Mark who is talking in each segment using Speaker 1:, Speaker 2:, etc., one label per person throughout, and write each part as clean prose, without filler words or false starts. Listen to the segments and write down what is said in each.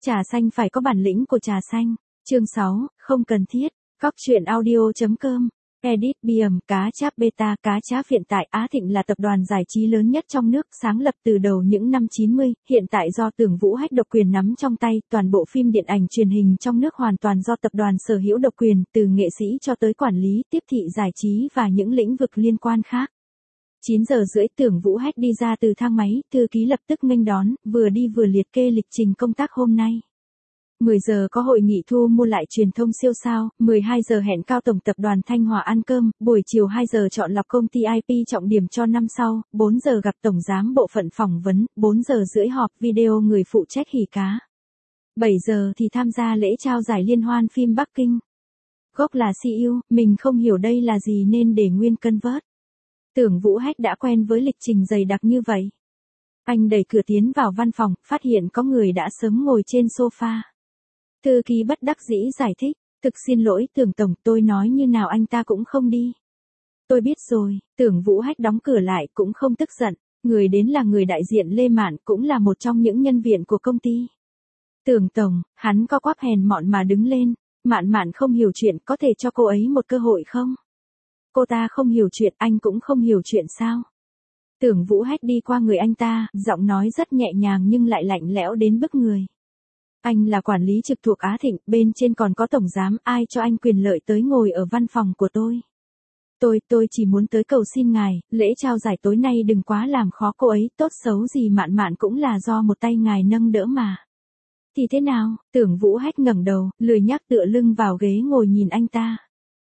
Speaker 1: Trà xanh phải có bản lĩnh của trà xanh. Chương 6, không cần thiết. Góc truyện audio.com. Edit Biam. Cá Cháp Beta. Cá Cháp hiện tại Á Thịnh là tập đoàn giải trí lớn nhất trong nước, sáng lập từ đầu những năm 90, hiện tại do Tưởng Vũ Hách độc quyền nắm trong tay, toàn bộ phim điện ảnh truyền hình trong nước hoàn toàn do tập đoàn sở hữu độc quyền, từ nghệ sĩ cho tới quản lý, tiếp thị giải trí và những lĩnh vực liên quan khác. 9 giờ rưỡi Tưởng Vũ Hách đi ra từ thang máy, thư ký lập tức nghênh đón, vừa đi vừa liệt kê lịch trình công tác hôm nay. 10 giờ có hội nghị thu mua lại truyền thông siêu sao, 12 giờ hẹn Cao Tổng tập đoàn Thanh Hòa ăn cơm, buổi chiều 2 giờ chọn lọc công ty IP trọng điểm cho năm sau, 4 giờ gặp Tổng giám bộ phận phỏng vấn, 4 giờ rưỡi họp video người phụ trách hỉ cá. 7 giờ thì tham gia lễ trao giải liên hoan phim Bắc Kinh. Gốc là CU, mình không hiểu đây là gì nên để nguyên convert. Tưởng Vũ Hách đã quen với lịch trình dày đặc như vậy. Anh đẩy cửa tiến vào văn phòng, phát hiện có người đã sớm ngồi trên sofa. Thư ký bất đắc dĩ giải thích, thực xin lỗi Tưởng Tổng, tôi nói như nào anh ta cũng không đi. Tôi biết rồi. Tưởng Vũ Hách đóng cửa lại cũng không tức giận, người đến là người đại diện Lê Mạn, cũng là một trong những nhân viên của công ty. Tưởng Tổng, hắn co quắp hèn mọn mà đứng lên, Mạn không hiểu chuyện, có thể cho cô ấy một cơ hội không? Cô ta không hiểu chuyện, anh cũng không hiểu chuyện sao? Tưởng Vũ Hách đi qua người anh ta, giọng nói rất nhẹ nhàng nhưng lại lạnh lẽo đến bức người. Anh là quản lý trực thuộc Á Thịnh, bên trên còn có tổng giám, ai cho anh quyền lợi tới ngồi ở văn phòng của tôi? Tôi chỉ muốn tới cầu xin ngài, lễ trao giải tối nay đừng quá làm khó cô ấy, tốt xấu gì Mạn cũng là do một tay ngài nâng đỡ mà. Thì thế nào? Tưởng Vũ Hách ngẩng đầu, lười nhác tựa lưng vào ghế ngồi nhìn anh ta.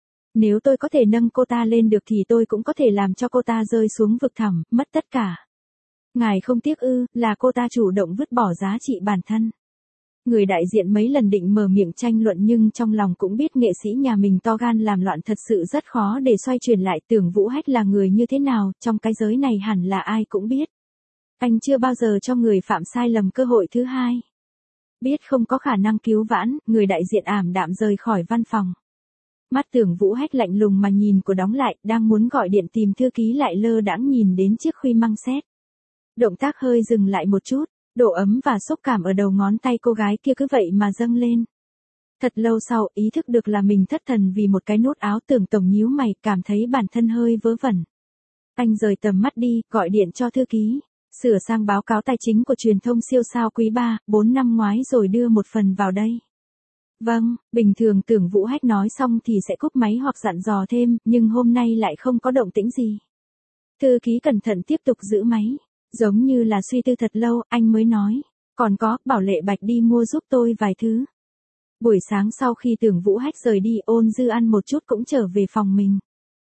Speaker 1: Nếu tôi có thể nâng cô ta lên được thì tôi cũng có thể làm cho cô ta rơi xuống vực thẳm, mất tất cả. Ngài không tiếc ư, là cô ta chủ động vứt bỏ giá trị bản thân. Người đại diện mấy lần định mở miệng tranh luận nhưng trong lòng cũng biết nghệ sĩ nhà mình to gan làm loạn thật sự rất khó để xoay chuyển lại. Tưởng Vũ Hách là người như thế nào, trong cái giới này hẳn là ai cũng biết. Anh chưa bao giờ cho người phạm sai lầm cơ hội thứ hai. Biết không có khả năng cứu vãn, người đại diện ảm đạm rời khỏi văn phòng. Mắt Tưởng Vũ Hách lạnh lùng mà nhìn của đóng lại, đang muốn gọi điện tìm thư ký lại lơ đãng nhìn đến chiếc khuy măng xét. Động tác hơi dừng lại một chút, độ ấm và xúc cảm ở đầu ngón tay cô gái kia cứ vậy mà dâng lên. Thật lâu sau, ý thức được là mình thất thần vì một cái nút áo. Tưởng Tổng nhíu mày, cảm thấy bản thân hơi vớ vẩn. Anh rời tầm mắt đi, gọi điện cho thư ký. Sửa sang báo cáo tài chính của truyền thông siêu sao quý 3, 4 năm ngoái rồi đưa một phần vào đây. Vâng, bình thường Tưởng Vũ Hách nói xong thì sẽ cúp máy hoặc dặn dò thêm, nhưng hôm nay lại không có động tĩnh gì. Thư ký cẩn thận tiếp tục giữ máy. Giống như là suy tư thật lâu, anh mới nói. Còn có, bảo Lệ Bạch đi mua giúp tôi vài thứ. Buổi sáng sau khi Tưởng Vũ Hách rời đi, Ôn Dư ăn một chút cũng trở về phòng mình.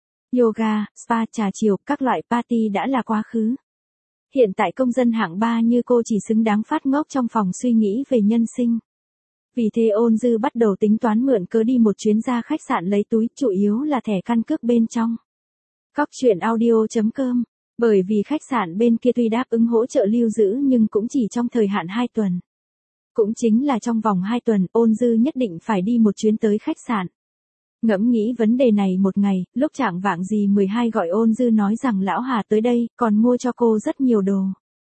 Speaker 1: Yoga, spa, trà chiều, các loại party đã là quá khứ. Hiện tại công dân hạng 3 như cô chỉ xứng đáng phát ngốc trong phòng suy nghĩ về nhân sinh. Vì thế Ôn Dư bắt đầu tính toán mượn cớ đi một chuyến ra khách sạn lấy túi, chủ yếu là thẻ căn cước bên trong. Góc truyện audio.com. Bởi vì khách sạn bên kia tuy đáp ứng hỗ trợ lưu giữ nhưng cũng chỉ trong thời hạn 2 tuần. Cũng chính là trong vòng 2 tuần, Ôn Dư nhất định phải đi một chuyến tới khách sạn. Ngẫm nghĩ vấn đề này một ngày, lúc chạng vạng gì 12 gọi Ôn Dư nói rằng lão Hà tới đây, còn mua cho cô rất nhiều đồ.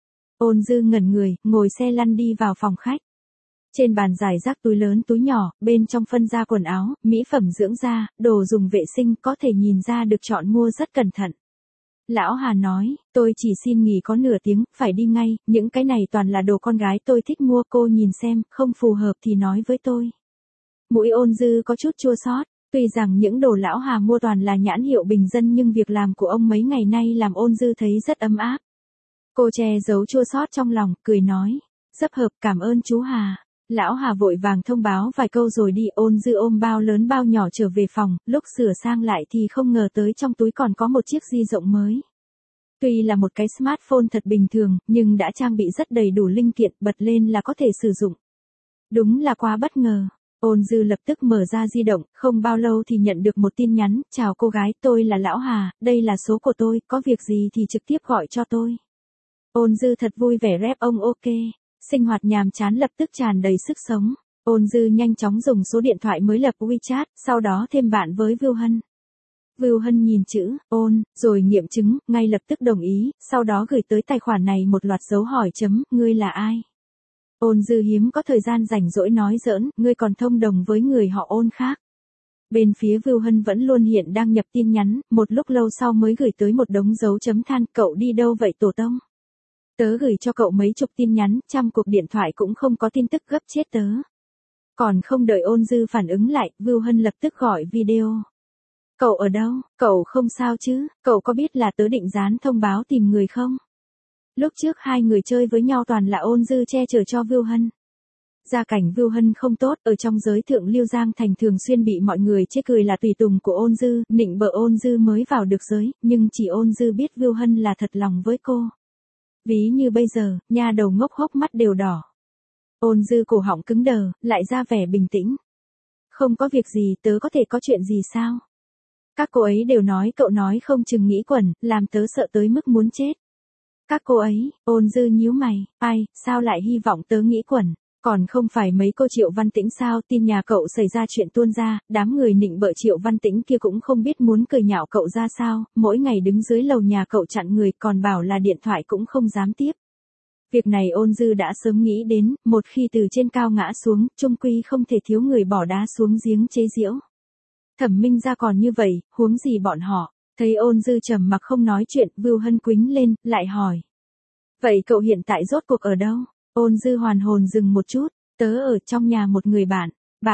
Speaker 1: Ôn Dư ngẩn người, ngồi xe lăn đi vào phòng khách. Trên bàn rải rác túi lớn túi nhỏ, bên trong phân ra quần áo, mỹ phẩm dưỡng da, đồ dùng vệ sinh, có thể nhìn ra được chọn mua rất cẩn thận. Lão Hà nói, tôi chỉ xin nghỉ có nửa tiếng, phải đi ngay, những cái này toàn là đồ con gái tôi thích mua, cô nhìn xem, không phù hợp thì nói với tôi. Mũi Ôn Dư có chút chua xót, tuy rằng những đồ lão Hà mua toàn là nhãn hiệu bình dân nhưng việc làm của ông mấy ngày nay làm Ôn Dư thấy rất ấm áp. Cô che giấu chua xót trong lòng, cười nói, rất hợp, cảm ơn chú Hà. Lão Hà vội vàng thông báo vài câu rồi đi. Ôn Dư ôm bao lớn bao nhỏ trở về phòng, lúc sửa sang lại thì không ngờ tới trong túi còn có một chiếc di động mới. Tuy là một cái smartphone thật bình thường, nhưng đã trang bị rất đầy đủ linh kiện, bật lên là có thể sử dụng. Đúng là quá bất ngờ. Ôn Dư lập tức mở ra di động, không bao lâu thì nhận được một tin nhắn, chào cô gái, tôi là Lão Hà, đây là số của tôi, có việc gì thì trực tiếp gọi cho tôi. Ôn Dư thật vui vẻ rep ông ok. Sinh hoạt nhàm chán lập tức tràn đầy sức sống. Ôn Dư nhanh chóng dùng số điện thoại mới lập WeChat, sau đó thêm bạn với Vưu Hân. Vưu Hân nhìn chữ ôn, rồi nghiệm chứng, ngay lập tức đồng ý, sau đó gửi tới tài khoản này một loạt dấu hỏi chấm, ngươi là ai? Ôn Dư hiếm có thời gian rảnh rỗi nói giỡn, ngươi còn thông đồng với người họ Ôn khác. Bên phía Vưu Hân vẫn luôn hiện đang nhập tin nhắn, một lúc lâu sau mới gửi tới một đống dấu chấm than, cậu đi đâu vậy tổ tông? Tớ gửi cho cậu mấy chục tin nhắn, trăm cuộc điện thoại cũng không có tin tức, gấp chết tớ. Còn không đợi Ôn Dư phản ứng lại, Vưu Hân lập tức gọi video. Cậu ở đâu? Cậu không sao chứ? Cậu có biết là tớ định dán thông báo tìm người không? Lúc trước hai người chơi với nhau toàn là Ôn Dư che chở cho Vưu Hân. Gia cảnh Vưu Hân không tốt, ở trong giới thượng lưu Giang Thành thường xuyên bị mọi người chê cười là tùy tùng của Ôn Dư, nịnh bợ Ôn Dư mới vào được giới, nhưng chỉ Ôn Dư biết Vưu Hân là thật lòng với cô. Ví như bây giờ, nha đầu ngốc hốc mắt đều đỏ. Ôn Dư cổ họng cứng đờ, lại ra vẻ bình tĩnh. Không có việc gì, tớ có thể có chuyện gì sao? Các cô ấy đều nói cậu nói không chừng nghĩ quẩn, làm tớ sợ tới mức muốn chết. Các cô ấy, Ôn Dư nhíu mày, ai, sao lại hy vọng tớ nghĩ quẩn? Còn không phải mấy cô Triệu Văn Tĩnh sao, tin nhà cậu xảy ra chuyện tuôn ra, đám người nịnh bợ Triệu Văn Tĩnh kia cũng không biết muốn cười nhạo cậu ra sao, mỗi ngày đứng dưới lầu nhà cậu chặn người, còn bảo là điện thoại cũng không dám tiếp. Việc này Ôn Dư đã sớm nghĩ đến, một khi từ trên cao ngã xuống, chung quy không thể thiếu người bỏ đá xuống giếng chế giễu. Thẩm Minh Gia còn như vậy, huống gì bọn họ. Thấy Ôn Dư trầm mặc không nói chuyện, Vưu Hân quính lên, lại hỏi. Vậy cậu hiện tại rốt cuộc ở đâu? Ôn Dư hoàn hồn dừng một chút, tớ ở trong nhà một người bạn,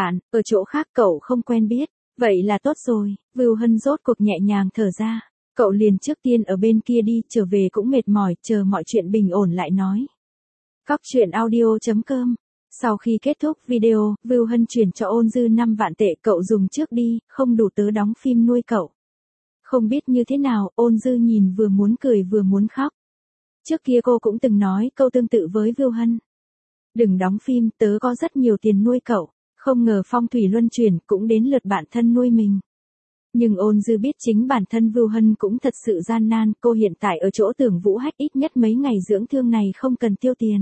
Speaker 1: ở chỗ khác cậu không quen biết, vậy là tốt rồi, Vưu Hân rốt cuộc nhẹ nhàng thở ra, cậu liền trước tiên ở bên kia đi, trở về cũng mệt mỏi, chờ mọi chuyện bình ổn lại nói. Cóc truyện audio.com. Sau khi kết thúc video, Vưu Hân chuyển cho Ôn Dư 5 vạn tệ, cậu dùng trước đi, không đủ tớ đóng phim nuôi cậu. Không biết như thế nào, Ôn Dư nhìn vừa muốn cười vừa muốn khóc. Trước kia cô cũng từng nói câu tương tự với Vưu Hân. Đừng đóng phim, tớ có rất nhiều tiền nuôi cậu. Không ngờ phong thủy luân chuyển cũng đến lượt bạn thân nuôi mình. Nhưng Ôn Dư biết chính bản thân Vưu Hân cũng thật sự gian nan, cô hiện tại ở chỗ Tưởng Vũ Hách ít nhất mấy ngày dưỡng thương này không cần tiêu tiền.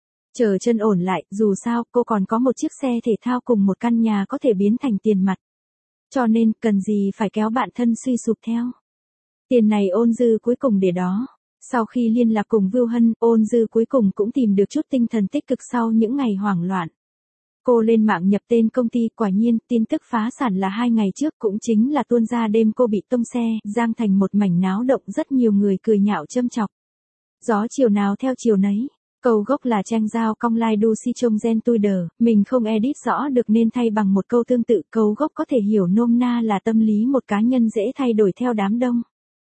Speaker 1: Chờ chân ổn lại, dù sao, cô còn có một chiếc xe thể thao cùng một căn nhà có thể biến thành tiền mặt. Cho nên, cần gì phải kéo bạn thân suy sụp theo. Tiền này Ôn Dư cuối cùng để đó. Sau khi liên lạc cùng Vưu Hân, Ôn Dư cuối cùng cũng tìm được chút tinh thần tích cực sau những ngày hoảng loạn. Cô lên mạng nhập tên công ty, quả nhiên, tin tức phá sản là 2 ngày trước, cũng chính là tuôn ra đêm cô bị tông xe, Giang Thành một mảnh náo động, rất nhiều người cười nhạo châm chọc. Gió chiều nào theo chiều nấy. Câu gốc là Trang Giao cong lai du si trông gen tôi đờ, mình không edit rõ được nên thay bằng một câu tương tự, câu gốc có thể hiểu nôm na là tâm lý một cá nhân dễ thay đổi theo đám đông.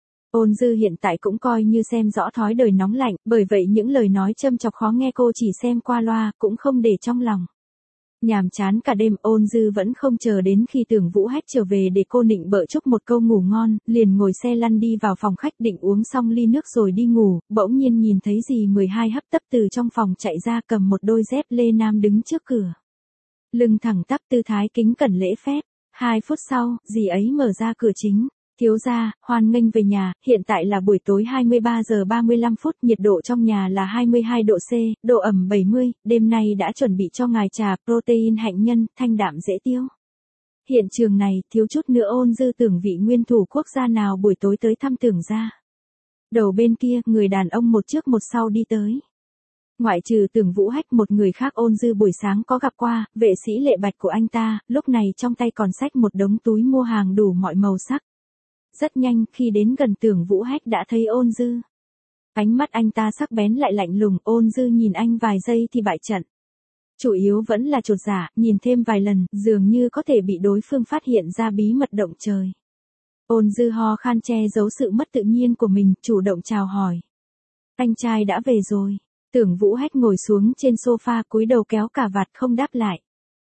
Speaker 1: Ôn Dư hiện tại cũng coi như xem rõ thói đời nóng lạnh, bởi vậy những lời nói châm chọc khó nghe cô chỉ xem qua loa, cũng không để trong lòng. Nhàm chán cả đêm, Ôn Dư vẫn không chờ đến khi Tưởng Vũ Hách trở về để cô nịnh bợ chúc một câu ngủ ngon, liền ngồi xe lăn đi vào phòng khách định uống xong ly nước rồi đi ngủ, bỗng nhiên nhìn thấy dì 12 hấp tấp từ trong phòng chạy ra cầm một đôi dép lê nam đứng trước cửa. Lưng thẳng tắp tư thái kính cẩn lễ phép, 2 phút sau, dì ấy mở ra cửa chính. Thiếu gia, hoan nghênh về nhà, hiện tại là buổi tối 23 giờ 35 phút, nhiệt độ trong nhà là 22 độ C, độ ẩm 70, đêm nay đã chuẩn bị cho ngài trà protein hạnh nhân, thanh đạm dễ tiêu. Hiện trường này, thiếu chút nữa Ôn Dư tưởng vị nguyên thủ quốc gia nào buổi tối tới thăm Tưởng gia. Đầu bên kia, người đàn ông một trước một sau đi tới. Ngoại trừ Tưởng Vũ Hách, một người khác Ôn Dư buổi sáng có gặp qua, vệ sĩ Lệ Bạch của anh ta, lúc này trong tay còn xách một đống túi mua hàng đủ mọi màu sắc. Rất nhanh, khi đến gần Tưởng Vũ Hách đã thấy Ôn Dư. Ánh mắt anh ta sắc bén lại lạnh lùng, Ôn Dư nhìn anh vài giây thì bại trận. Chủ yếu vẫn là chột dạ, nhìn thêm vài lần, dường như có thể bị đối phương phát hiện ra bí mật động trời. Ôn Dư ho khan che giấu sự mất tự nhiên của mình, chủ động chào hỏi. Anh trai đã về rồi. Tưởng Vũ Hách ngồi xuống trên sofa cúi đầu kéo cà vạt không đáp lại.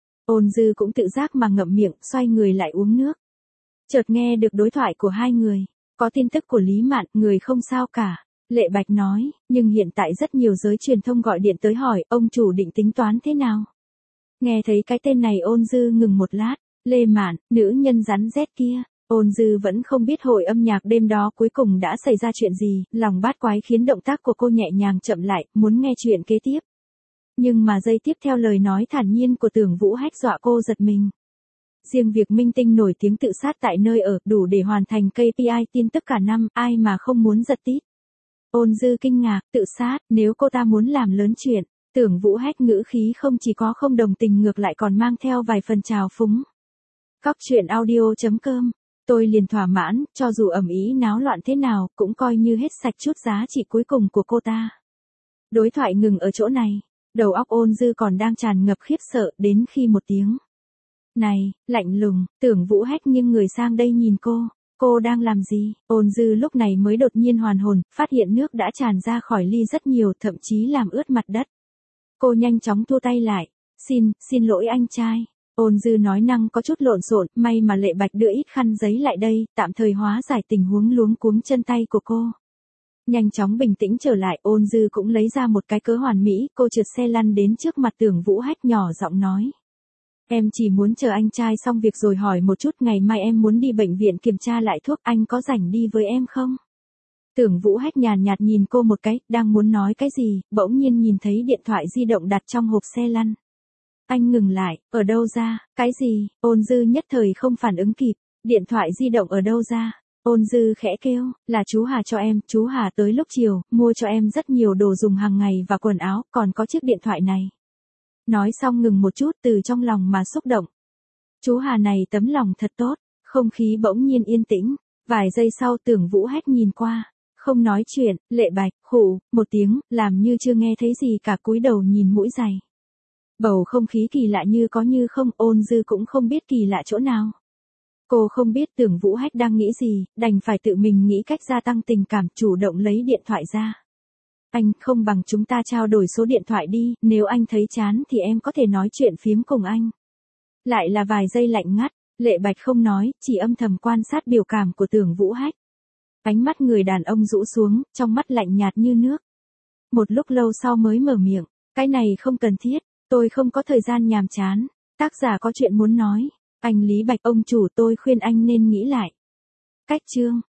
Speaker 1: Ôn Dư cũng tự giác mà ngậm miệng, xoay người lại uống nước. Chợt nghe được đối thoại của hai người, có tin tức của Lý Mạn, người không sao cả. Lệ Bạch nói, nhưng hiện tại rất nhiều giới truyền thông gọi điện tới hỏi, ông chủ định tính toán thế nào? Nghe thấy cái tên này Ôn Dư ngừng một lát, Lê Mạn, nữ nhân rắn rết kia. Ôn Dư vẫn không biết hội âm nhạc đêm đó cuối cùng đã xảy ra chuyện gì, lòng bát quái khiến động tác của cô nhẹ nhàng chậm lại, muốn nghe chuyện kế tiếp. Nhưng mà giây tiếp theo lời nói thản nhiên của Tưởng Vũ Hách dọa cô giật mình. Riêng việc minh tinh nổi tiếng tự sát tại nơi ở, đủ để hoàn thành KPI tin tức cả năm, ai mà không muốn giật tít. Ôn Dư kinh ngạc, tự sát, nếu cô ta muốn làm lớn chuyện, Tưởng Vũ Hách ngữ khí không chỉ có không đồng tình ngược lại còn mang theo vài phần trào phúng. Cóc truyện audio.com, tôi liền thỏa mãn, cho dù ầm ĩ náo loạn thế nào, cũng coi như hết sạch chút giá trị cuối cùng của cô ta. Đối thoại ngừng ở chỗ này, đầu óc Ôn Dư còn đang tràn ngập khiếp sợ, đến khi một tiếng này, lạnh lùng, Tưởng Vũ Hách nghiêng người sang đây nhìn cô đang làm gì? Ôn Dư lúc này mới đột nhiên hoàn hồn, phát hiện nước đã tràn ra khỏi ly rất nhiều, thậm chí làm ướt mặt đất. Cô nhanh chóng thua tay lại, xin lỗi anh trai. Ôn Dư nói năng có chút lộn xộn, may mà Lệ Bạch đưa ít khăn giấy lại đây, tạm thời hóa giải tình huống luống cuống chân tay của cô. Nhanh chóng bình tĩnh trở lại, Ôn Dư cũng lấy ra một cái cớ hoàn mỹ, cô trượt xe lăn đến trước mặt Tưởng Vũ Hách nhỏ giọng nói. Em chỉ muốn chờ anh trai xong việc rồi hỏi một chút, ngày mai em muốn đi bệnh viện kiểm tra lại thuốc, anh có rảnh đi với em không? Tưởng Vũ Hách nhàn nhạt nhìn cô một cái, đang muốn nói cái gì, bỗng nhiên nhìn thấy điện thoại di động đặt trong hộp xe lăn. Anh ngừng lại, ở đâu ra, cái gì? Ôn Dư nhất thời không phản ứng kịp, điện thoại di động ở đâu ra? Ôn Dư khẽ kêu, là chú Hà cho em, chú Hà tới lúc chiều, mua cho em rất nhiều đồ dùng hàng ngày và quần áo, còn có chiếc điện thoại này. Nói xong ngừng một chút, từ trong lòng mà xúc động. Chú Hà này tấm lòng thật tốt, không khí bỗng nhiên yên tĩnh, vài giây sau Tưởng Vũ Hách nhìn qua, không nói chuyện, Lệ Bạch, khụ, một tiếng, làm như chưa nghe thấy gì cả, cúi đầu nhìn mũi giày. Bầu không khí kỳ lạ như có như không, Ôn Dư cũng không biết kỳ lạ chỗ nào. Cô không biết Tưởng Vũ Hách đang nghĩ gì, đành phải tự mình nghĩ cách gia tăng tình cảm, chủ động lấy điện thoại ra. Anh, không bằng chúng ta trao đổi số điện thoại đi, nếu anh thấy chán thì em có thể nói chuyện phiếm cùng anh. Lại là vài giây lạnh ngắt, Lệ Bạch không nói, chỉ âm thầm quan sát biểu cảm của Tưởng Vũ Hách. Ánh mắt người đàn ông rũ xuống, trong mắt lạnh nhạt như nước. Một lúc lâu sau mới mở miệng, cái này không cần thiết, tôi không có thời gian nhàm chán, tác giả có chuyện muốn nói. Anh Lý Bạch, ông chủ, tôi khuyên anh nên nghĩ lại. Cách chương.